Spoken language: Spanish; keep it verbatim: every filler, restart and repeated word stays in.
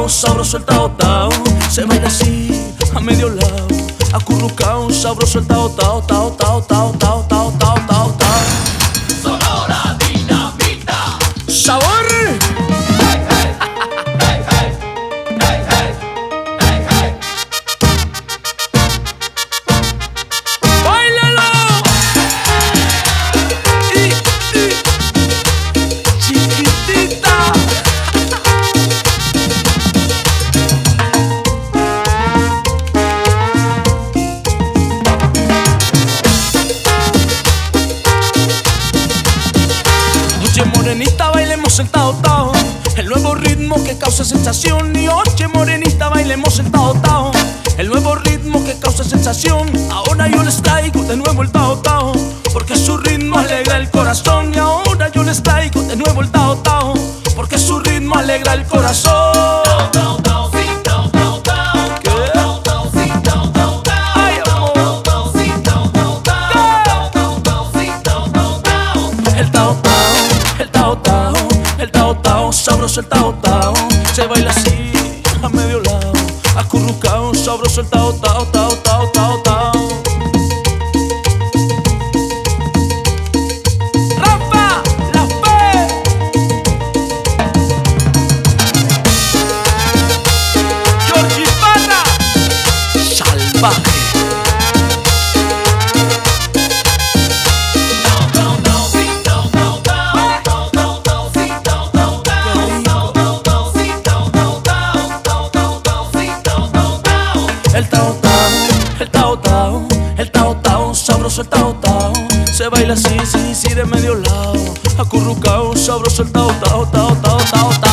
acurrucao, sabroso el tao tao. Se baila así, a medio lado. Acurrucao, sabroso el tao tao, tao tao tao tao tao tao tao tao. Sonora Dinamita. ¡Sabor! Hey, hey, hey, hey, hey, hey, hey, hey. ¡Báilalo! Y, y, chiquitita. Oye, morenita, bailemos el tao tao, el nuevo ritmo que causa sensación. Y oye, morenita, bailemos el tao tao, el nuevo ritmo que causa sensación. Ahora yo les traigo de nuevo el tao tao, porque su ritmo alegra el corazón. Y ahora yo les traigo de nuevo el tao tao, porque su ritmo alegra el corazón. Tao, tao, sí, tao, tao, tao. ¿Qué? Tao, tao, sí, tao, tao, tao. Ay, amor. Tao, tao, sí, tao, tao, tao. Tao, tao, tao, sí, tao, tao, tao. El tao tao, el tao tao, el tao tao, sabroso el tao tao. Se baila así, a medio lado. Acurrucao, sabroso el tao tao, tao tao tao tao. Rafa, la fe. Georgie Parra, salvaje. Tao, tao, tao, sí, tao, tao, tao. Tao, tao, tao, sí, tao, tao, tao. Tao, tao, tao, sí, tao, tao, tao. Tao, tao, tao, sí, tao, tao, tao. El tao tao, el tao tao, el tao tao, sabroso el tao tao. Se baila así, sí, sí, de medio lado. Acurrucao, sabroso el tao tao, tao tao tao tao.